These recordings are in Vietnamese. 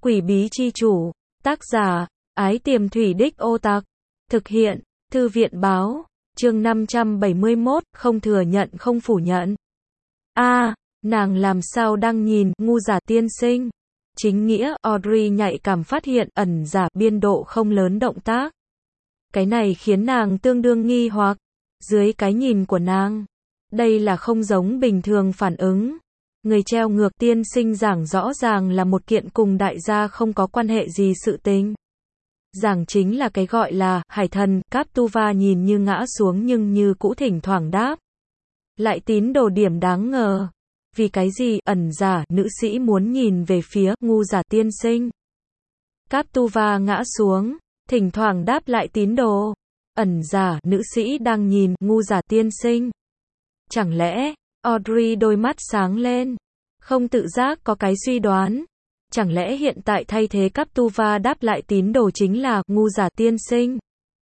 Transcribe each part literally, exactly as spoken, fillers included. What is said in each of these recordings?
Quỷ bí chi chủ, tác giả, Ái Tiềm Thủy Đích Ô Tặc, thực hiện, Thư viện báo, chương năm trăm bảy mươi mốt, không thừa nhận không phủ nhận. A, à, nàng làm sao đang nhìn, ngu giả tiên sinh. Chính nghĩa, Audrey nhạy cảm phát hiện, ẩn giả, biên độ không lớn động tác. Cái này khiến nàng tương đương nghi hoặc, dưới cái nhìn của nàng, đây là không giống bình thường phản ứng. Người treo ngược tiên sinh giảng rõ ràng là một kiện cùng đại gia không có quan hệ gì sự tình. Giảng chính là cái gọi là, hải thần, Captuva nhìn như ngã xuống nhưng như cũ thỉnh thoảng đáp. Lại tín đồ điểm đáng ngờ. Vì cái gì, ẩn giả, nữ sĩ muốn nhìn về phía, ngu giả tiên sinh. Captuva ngã xuống, thỉnh thoảng đáp lại tín đồ. Ẩn giả, nữ sĩ đang nhìn, ngu giả tiên sinh. Chẳng lẽ, Audrey đôi mắt sáng lên, không tự giác có cái suy đoán. Chẳng lẽ hiện tại thay thế Captuva đáp lại tín đồ chính là, ngu giả tiên sinh.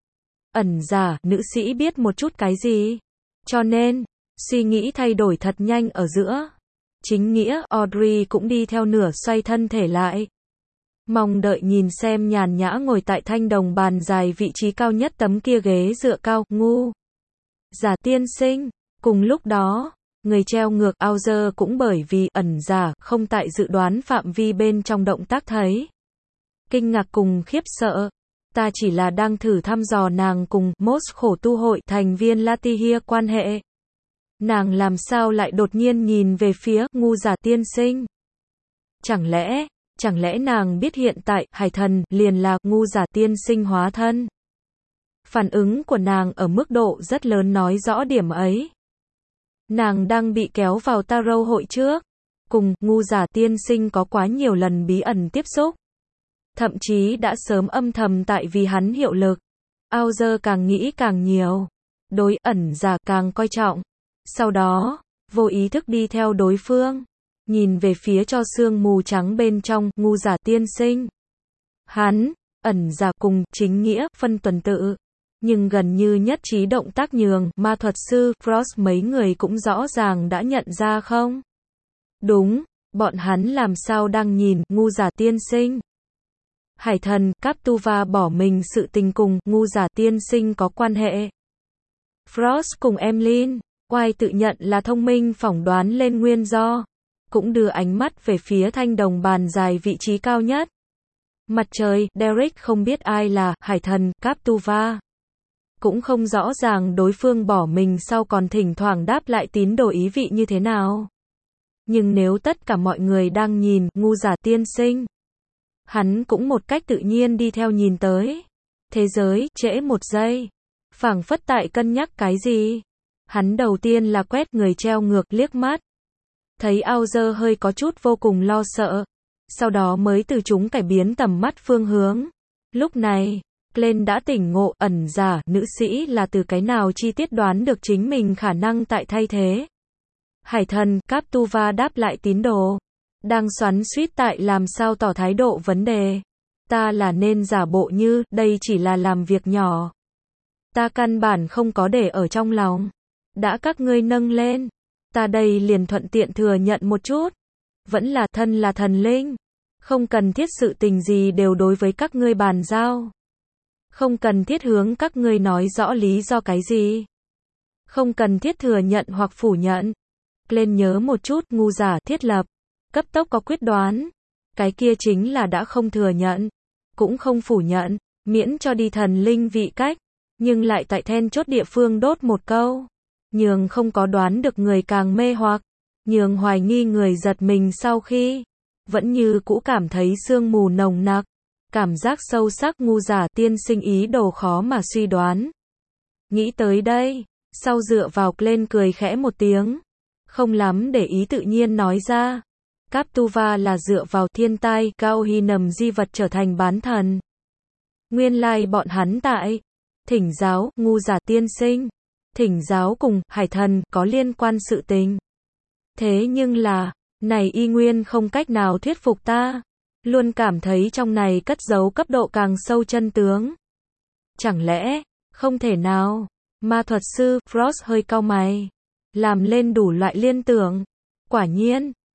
Ẩn giả, nữ sĩ biết một chút cái gì. Cho nên, suy nghĩ thay đổi thật nhanh ở giữa. Chính nghĩa, Audrey cũng đi theo nửa xoay thân thể lại. Mong đợi nhìn xem nhàn nhã ngồi tại thanh đồng bàn dài vị trí cao nhất tấm kia ghế dựa cao, ngu giả tiên sinh. Cùng lúc đó, người treo ngược Auger cũng bởi vì ẩn giả không tại dự đoán phạm vi bên trong động tác thấy kinh ngạc cùng khiếp sợ. Ta chỉ là đang thử thăm dò nàng cùng Mos khổ tu hội thành viên Latihia quan hệ. Nàng làm sao lại đột nhiên nhìn về phía ngu giả tiên sinh? Chẳng lẽ, chẳng lẽ nàng biết hiện tại hải thần liền là ngu giả tiên sinh hóa thân? Phản ứng của nàng ở mức độ rất lớn nói rõ điểm ấy. Nàng đang bị kéo vào tarot hội trước, cùng ngu giả tiên sinh có quá nhiều lần bí ẩn tiếp xúc. Thậm chí đã sớm âm thầm tại vì hắn hiệu lực. Auger càng nghĩ càng nhiều, đối ẩn giả càng coi trọng. Sau đó, vô ý thức đi theo đối phương, nhìn về phía cho sương mù trắng bên trong, ngu giả tiên sinh. Hắn, ẩn giả cùng chính nghĩa phân tuần tự. Nhưng gần như nhất trí động tác nhường, ma thuật sư, Frost mấy người cũng rõ ràng đã nhận ra không? Đúng, bọn hắn làm sao đang nhìn, ngu giả tiên sinh. Hải thần, Captuva bỏ mình sự tình cùng, ngu giả tiên sinh có quan hệ. Frost cùng Emlyn, White tự nhận là thông minh phỏng đoán lên nguyên do. Cũng đưa ánh mắt về phía thanh đồng bàn dài vị trí cao nhất. Mặt trời, Derek không biết ai là, hải thần, Captuva. Cũng không rõ ràng đối phương bỏ mình sau còn thỉnh thoảng đáp lại tín đồ ý vị như thế nào. Nhưng nếu tất cả mọi người đang nhìn, ngu giả tiên sinh, hắn cũng một cách tự nhiên đi theo nhìn tới. Thế giới, trễ một giây. Phảng phất tại cân nhắc cái gì. Hắn đầu tiên là quét người treo ngược liếc mắt. Thấy Auger hơi có chút vô cùng lo sợ. Sau đó mới từ chúng cải biến tầm mắt phương hướng. Lúc này, Glenn đã tỉnh ngộ, ẩn giả, nữ sĩ là từ cái nào chi tiết đoán được chính mình khả năng tại thay thế. Hải thần, Captuva đáp lại tín đồ. Đang xoắn xuýt tại làm sao tỏ thái độ vấn đề. Ta là nên giả bộ như, đây chỉ là làm việc nhỏ. Ta căn bản không có để ở trong lòng. Đã các ngươi nâng lên. Ta đây liền thuận tiện thừa nhận một chút. Vẫn là thân là thần linh. Không cần thiết sự tình gì đều đối với các ngươi bàn giao. Không cần thiết hướng các ngươi nói rõ lý do cái gì. Không cần thiết thừa nhận hoặc phủ nhận. Lên nhớ một chút, ngu giả thiết lập. Cấp tốc có quyết đoán. Cái kia chính là đã không thừa nhận. Cũng không phủ nhận. Miễn cho đi thần linh vị cách. Nhưng lại tại then chốt địa phương đốt một câu. Nhường không có đoán được người càng mê hoặc. Nhường hoài nghi người giật mình sau khi. Vẫn như cũ cảm thấy sương mù nồng nặc. Cảm giác sâu sắc, ngu giả tiên sinh ý đồ khó mà suy đoán. Nghĩ tới đây, sau dựa vào lên cười khẽ một tiếng. Không lắm để ý tự nhiên nói ra. Captuva là dựa vào thiên tai, cao hy nầm di vật trở thành bán thần. Nguyên lai bọn hắn tại thỉnh giáo, ngu giả tiên sinh. Thỉnh giáo cùng hải thần có liên quan sự tình. Thế nhưng là, này y nguyên không cách nào thuyết phục ta. Luôn cảm thấy trong này cất giấu cấp độ càng sâu chân tướng. Chẳng lẽ, không thể nào. Ma thuật sư, Frost hơi cau mày. Làm lên đủ loại liên tưởng. Quả nhiên,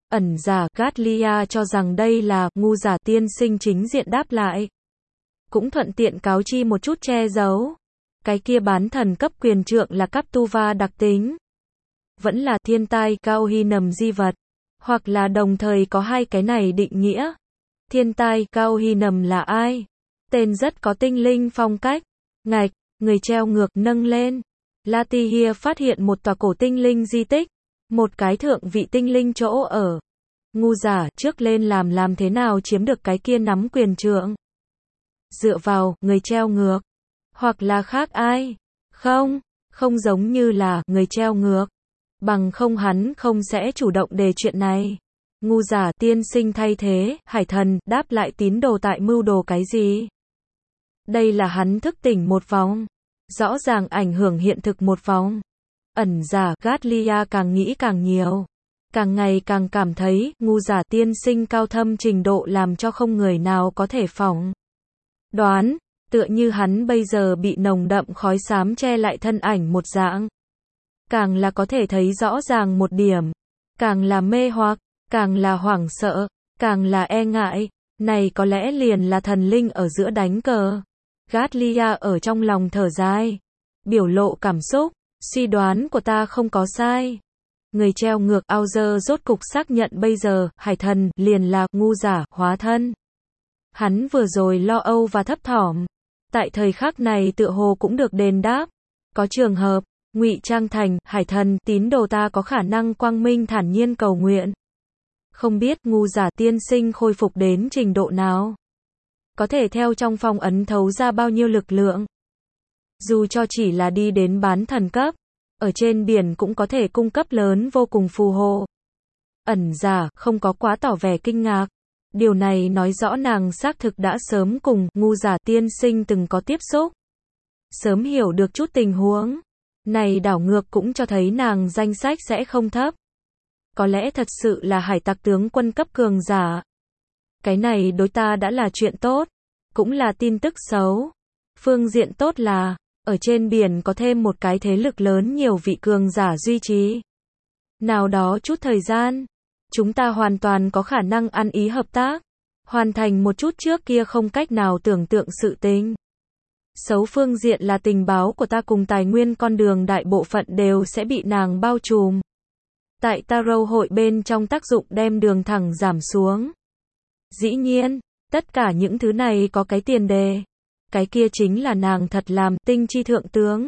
Ẩn giả Gatlia cho rằng đây là ngu giả tiên sinh chính diện đáp lại. Cũng thuận tiện cáo chi một chút che giấu. Cái kia bán thần cấp quyền trượng là cấp tu va đặc tính. Vẫn là thiên tai cao hy nầm di vật. Hoặc là đồng thời có hai cái này định nghĩa. Thiên tai cao hy nầm là ai? Tên rất có tinh linh phong cách. Ngạch, người treo ngược nâng lên. Latihia phát hiện một tòa cổ tinh linh di tích. Một cái thượng vị tinh linh chỗ ở. Ngu giả trước lên làm làm thế nào chiếm được cái kia nắm quyền trượng. Dựa vào, người treo ngược. Hoặc là khác ai? Không, không giống như là người treo ngược. Bằng không hắn không sẽ chủ động đề chuyện này. Ngu giả tiên sinh thay thế, hải thần, đáp lại tín đồ tại mưu đồ cái gì? Đây là hắn thức tỉnh một vòng. Rõ ràng ảnh hưởng hiện thực một vòng. Ẩn giả Gatlia càng nghĩ càng nhiều. Càng ngày càng cảm thấy, ngu giả tiên sinh cao thâm trình độ làm cho không người nào có thể phỏng đoán, tựa như hắn bây giờ bị nồng đậm khói xám che lại thân ảnh một dạng. Càng là có thể thấy rõ ràng một điểm, càng là mê hoặc, càng là hoảng sợ, càng là e ngại, này có lẽ liền là thần linh ở giữa đánh cờ. Gatlia ở trong lòng thở dài, biểu lộ cảm xúc, suy đoán của ta không có sai. Người treo ngược Auger rốt cục xác nhận bây giờ, hải thần, liền là, ngu giả, hóa thân. Hắn vừa rồi lo âu và thấp thỏm. Tại thời khắc này tựa hồ cũng được đền đáp. Có trường hợp, ngụy trang thành, hải thần, tín đồ ta có khả năng quang minh thản nhiên cầu nguyện. Không biết ngu giả tiên sinh khôi phục đến trình độ nào. Có thể theo trong phong ấn thấu ra bao nhiêu lực lượng. Dù cho chỉ là đi đến bán thần cấp. Ở trên biển cũng có thể cung cấp lớn vô cùng phù hộ. Ẩn giả, không có quá tỏ vẻ kinh ngạc. Điều này nói rõ nàng xác thực đã sớm cùng ngu giả tiên sinh từng có tiếp xúc. Sớm hiểu được chút tình huống. Này đảo ngược cũng cho thấy nàng danh sách sẽ không thấp. Có lẽ thật sự là hải tặc tướng quân cấp cường giả. Cái này đối ta đã là chuyện tốt. Cũng là tin tức xấu. Phương diện tốt là ở trên biển có thêm một cái thế lực lớn nhiều vị cường giả duy trì. Nào đó chút thời gian, chúng ta hoàn toàn có khả năng ăn ý hợp tác, hoàn thành một chút trước kia không cách nào tưởng tượng sự tình. Xấu phương diện là tình báo của ta cùng tài nguyên con đường đại bộ phận đều sẽ bị nàng bao trùm. Tại Tarot hội bên trong tác dụng đem đường thẳng giảm xuống. Dĩ nhiên, tất cả những thứ này có cái tiền đề. Cái kia chính là nàng thật làm tinh chi thượng tướng.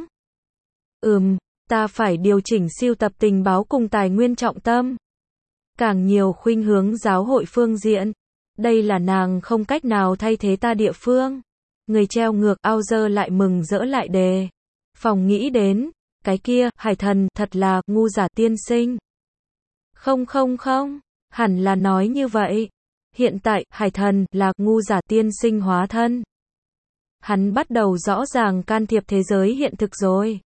Ừm, ta phải điều chỉnh siêu tập tình báo cùng tài nguyên trọng tâm. Càng nhiều khuynh hướng giáo hội phương diện. Đây là nàng không cách nào thay thế ta địa phương. Người treo ngược Auger lại mừng rỡ lại đề. Phòng nghĩ đến, cái kia, hải thần, thật là, ngu giả tiên sinh. Không không không, hẳn là nói như vậy. Hiện tại, hải thần, là, ngu giả tiên sinh hóa thân. Hắn bắt đầu rõ ràng can thiệp thế giới hiện thực rồi.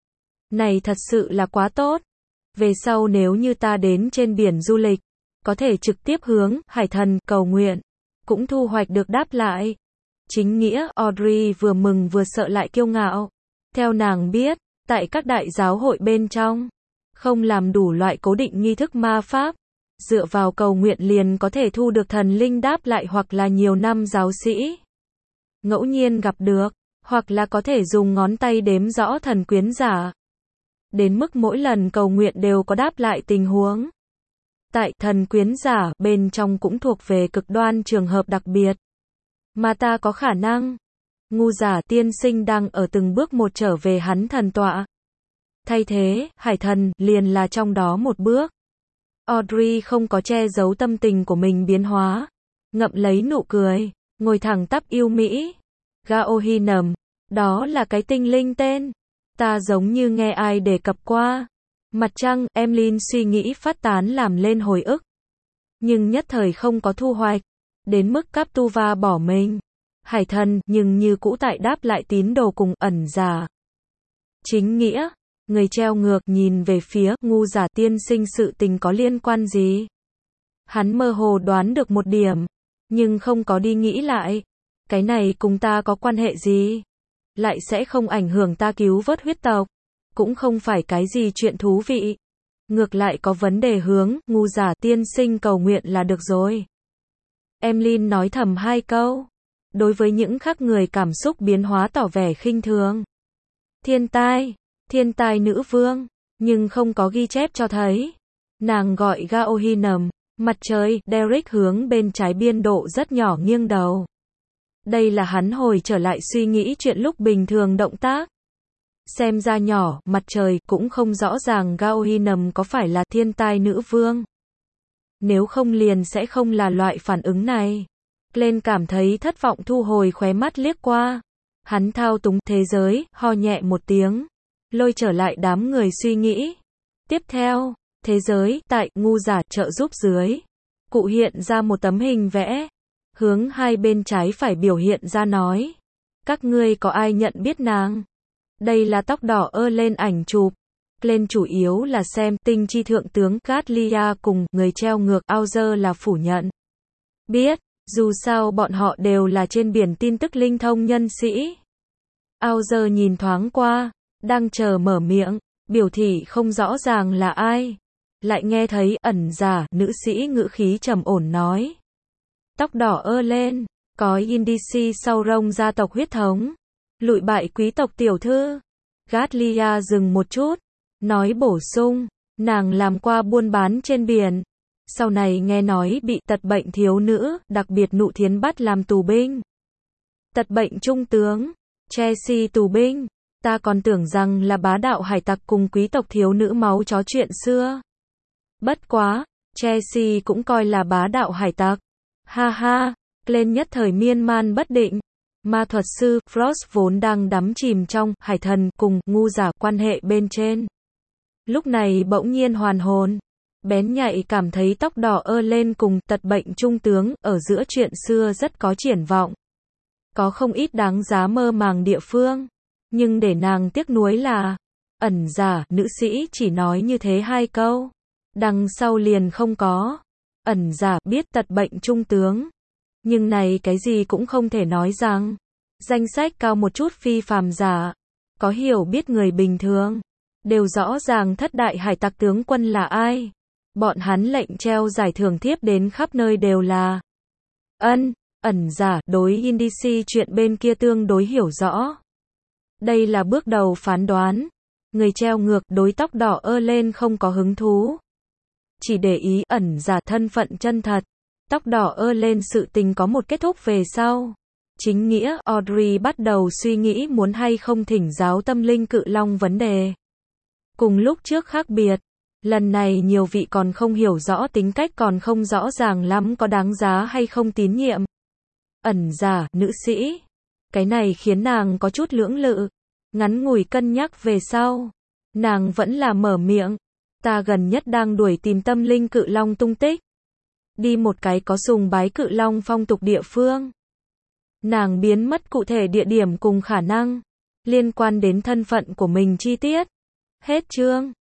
Này thật sự là quá tốt. Về sau nếu như ta đến trên biển du lịch, có thể trực tiếp hướng hải thần cầu nguyện, cũng thu hoạch được đáp lại. Chính nghĩa, Audrey vừa mừng vừa sợ lại kiêu ngạo. Theo nàng biết, tại các đại giáo hội bên trong, không làm đủ loại cố định nghi thức ma pháp, dựa vào cầu nguyện liền có thể thu được thần linh đáp lại hoặc là nhiều năm giáo sĩ. Ngẫu nhiên gặp được, hoặc là có thể dùng ngón tay đếm rõ thần quyến giả. Đến mức mỗi lần cầu nguyện đều có đáp lại tình huống. Tại thần quyến giả bên trong cũng thuộc về cực đoan trường hợp đặc biệt. Mà ta có khả năng. Ngu giả tiên sinh đang ở từng bước một trở về hắn thần tọa. Thay thế, hải thần, liền là trong đó một bước. Audrey không có che giấu tâm tình của mình biến hóa. Ngậm lấy nụ cười, ngồi thẳng tắp yêu Mỹ. Gaohinam, đó là cái tinh linh tên. Ta giống như nghe ai đề cập qua. Mặt trăng, Emlyn suy nghĩ phát tán làm lên hồi ức. Nhưng nhất thời không có thu hoạch. Đến mức Captuva bỏ mình. Hải thần, nhưng như cũ tại đáp lại tín đồ cùng ẩn giả. Chính nghĩa, người treo ngược nhìn về phía ngu giả tiên sinh sự tình có liên quan gì. Hắn mơ hồ đoán được một điểm, nhưng không có đi nghĩ lại. Cái này cùng ta có quan hệ gì? Lại sẽ không ảnh hưởng ta cứu vớt huyết tộc. Cũng không phải cái gì chuyện thú vị. Ngược lại có vấn đề hướng, ngu giả tiên sinh cầu nguyện là được rồi. Emlyn nói thầm hai câu. Đối với những khác người cảm xúc biến hóa tỏ vẻ khinh thường. Thiên tai, thiên tai nữ vương, nhưng không có ghi chép cho thấy. Nàng gọi Gaohinam, mặt trời, Derek hướng bên trái biên độ rất nhỏ nghiêng đầu. Đây là hắn hồi trở lại suy nghĩ chuyện lúc bình thường động tác. Xem ra nhỏ, mặt trời, cũng không rõ ràng Gaohinam có phải là thiên tai nữ vương. Nếu không liền sẽ không là loại phản ứng này. Glenn cảm thấy thất vọng thu hồi khóe mắt liếc qua. Hắn thao túng thế giới, ho nhẹ một tiếng. Lôi trở lại đám người suy nghĩ. Tiếp theo, thế giới, tại, ngu giả, trợ giúp dưới. Cụ hiện ra một tấm hình vẽ. Hướng hai bên trái phải biểu hiện ra nói. Các ngươi có ai nhận biết nàng? Đây là tóc đỏ ơ lên ảnh chụp. Glenn chủ yếu là xem tinh chi thượng tướng Gatlia cùng người treo ngược Auger là phủ nhận. Biết, dù sao bọn họ đều là trên biển tin tức linh thông nhân sĩ. Auger nhìn thoáng qua, đang chờ mở miệng, biểu thị không rõ ràng là ai. Lại nghe thấy ẩn giả, nữ sĩ ngữ khí trầm ổn nói. Tóc đỏ ơ lên, có indici sau rông gia tộc huyết thống. Lụi bại quý tộc tiểu thư. Gatlia dừng một chút, nói bổ sung, nàng làm qua buôn bán trên biển. Sau này nghe nói bị tật bệnh thiếu nữ, đặc biệt nụ thiến bắt làm tù binh. Tật bệnh trung tướng, Chelsea tù binh. Ta còn tưởng rằng là bá đạo hải tặc cùng quý tộc thiếu nữ máu chó chuyện xưa. Bất quá, Chelsea cũng coi là bá đạo hải tặc. Ha ha, lên nhất thời miên man bất định. Ma thuật sư Frost vốn đang đắm chìm trong hải thần cùng ngu giả quan hệ bên trên. Lúc này bỗng nhiên hoàn hồn. Bén nhạy cảm thấy tóc đỏ ơ lên cùng tật bệnh trung tướng ở giữa chuyện xưa rất có triển vọng. Có không ít đáng giá mơ màng địa phương. Nhưng để nàng tiếc nuối là ẩn giả, nữ sĩ chỉ nói như thế hai câu. Đằng sau liền không có. Ẩn giả biết tật bệnh trung tướng. Nhưng này cái gì cũng không thể nói rằng. Danh sách cao một chút phi phàm giả. Có hiểu biết người bình thường. Đều rõ ràng thất đại hải tặc tướng quân là ai. Bọn hắn lệnh treo giải thưởng thiếp đến khắp nơi đều là. Ân, ẩn giả, đối indici chuyện bên kia tương đối hiểu rõ. Đây là bước đầu phán đoán. Người treo ngược đối tóc đỏ ơ lên không có hứng thú. Chỉ để ý ẩn giả thân phận chân thật. Tóc đỏ ơ lên sự tình có một kết thúc về sau. Chính nghĩa, Audrey bắt đầu suy nghĩ muốn hay không thỉnh giáo tâm linh cự long vấn đề. Cùng lúc trước khác biệt. Lần này nhiều vị còn không hiểu rõ tính cách còn không rõ ràng lắm có đáng giá hay không tín nhiệm. Ẩn giả, nữ sĩ. Cái này khiến nàng có chút lưỡng lự. Ngắn ngủi cân nhắc về sau. Nàng vẫn là mở miệng. Ta gần nhất đang đuổi tìm tâm linh cự long tung tích. Đi một cái có sùng bái cự long phong tục địa phương. Nàng biến mất cụ thể địa điểm cùng khả năng. Liên quan đến thân phận của mình chi tiết. Hết chương.